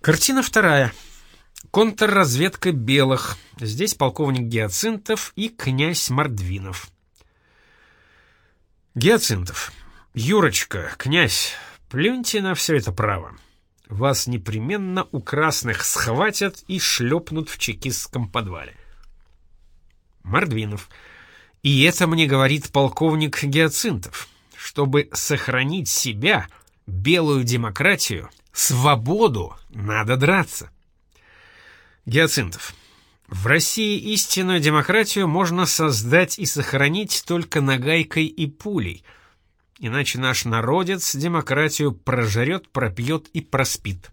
Картина вторая. Контрразведка белых. Здесь полковник Гиацинтов и князь Мордвинов. Гиацинтов. Юрочка, князь, плюньте на все это право. Вас непременно у красных схватят и шлепнут в чекистском подвале. Мордвинов. И это мне говорит полковник Гиацинтов. Чтобы сохранить себя, белую демократию, свободу, надо драться. Гиацинтов. В России истинную демократию можно создать и сохранить только нагайкой и пулей. Иначе наш народец демократию прожрет, пропьет и проспит.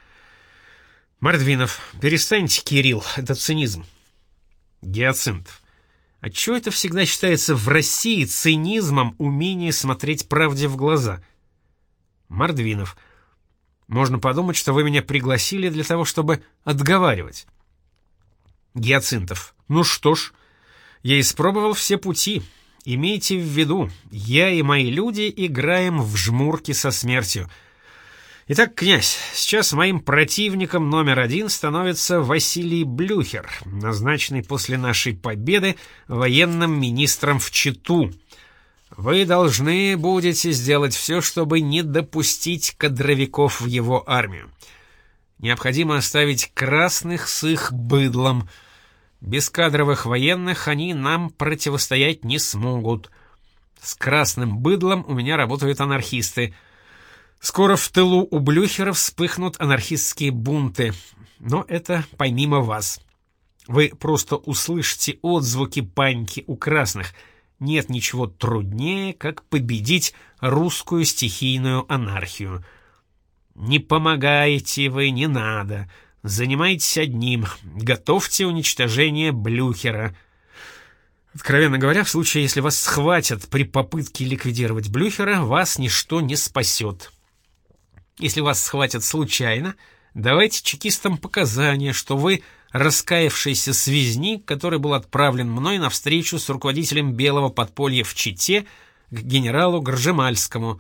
Мордвинов. Перестаньте, Кирилл, это цинизм. Гиацинтов. Отчего это всегда считается в России цинизмом умение смотреть правде в глаза? Мордвинов. Можно подумать, что вы меня пригласили для того, чтобы отговаривать. Гиацинтов. Ну что ж, я испробовал все пути. Имейте в виду, я и мои люди играем в жмурки со смертью. Итак, князь, сейчас моим противником номер один становится Василий Блюхер, назначенный после нашей победы военным министром в Читу. Вы должны будете сделать все, чтобы не допустить кадровиков в его армию. Необходимо оставить красных с их быдлом. Без кадровых военных они нам противостоять не смогут. С красным быдлом у меня работают анархисты. Скоро в тылу у Блюхера вспыхнут анархистские бунты. Но это помимо вас. Вы просто услышите отзвуки паники у красных. Нет ничего труднее, как победить русскую стихийную анархию. Не помогаете вы, не надо. Занимайтесь одним. Готовьте уничтожение Блюхера. Откровенно говоря, в случае, если вас схватят при попытке ликвидировать Блюхера, вас ничто не спасет. Если вас схватят случайно, давайте чекистам показания, что вы раскаявшийся связник, который был отправлен мной на встречу с руководителем белого подполья в Чите к генералу Гржемальскому.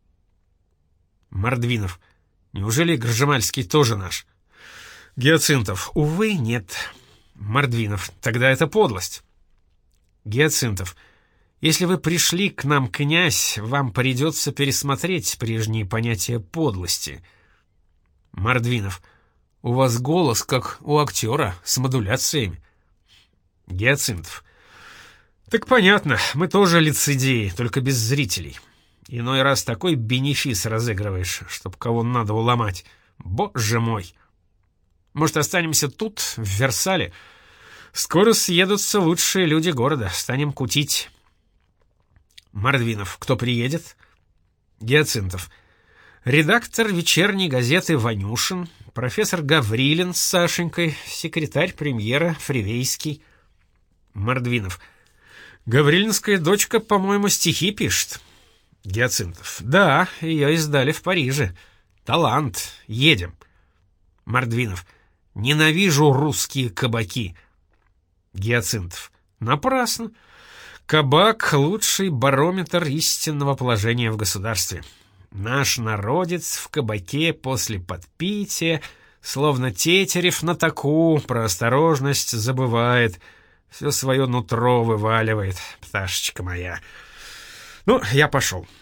Мордвинов. Неужели Гржемальский тоже наш? Гиацинтов. Увы, нет. Мордвинов. Тогда это подлость. Гиацинтов. Если вы пришли к нам, князь, вам придется пересмотреть прежние понятия подлости. Мордвинов. У вас голос, как у актера, с модуляциями. Гиацинтов. Так понятно, мы тоже лицедеи, только без зрителей. Иной раз такой бенефис разыгрываешь, чтоб кого надо уломать. Боже мой! Может, останемся тут, в Версале? Скоро съедутся лучшие люди города, станем кутить. Мордвинов. Кто приедет? Гиацинтов. Редактор вечерней газеты Ванюшин, профессор Гаврилин с Сашенькой, секретарь премьера Фривейский. Мордвинов. Гаврилинская дочка, по-моему, стихи пишет. Гиацинтов. Да, ее издали в Париже. Талант. Едем. Мордвинов. Ненавижу русские кабаки. Гиацинтов. Напрасно. Кабак — лучший барометр истинного положения в государстве. Наш народец в кабаке после подпития, словно Тетерев на таку, про осторожность забывает, все свое нутро вываливает, пташечка моя. Ну, я пошел.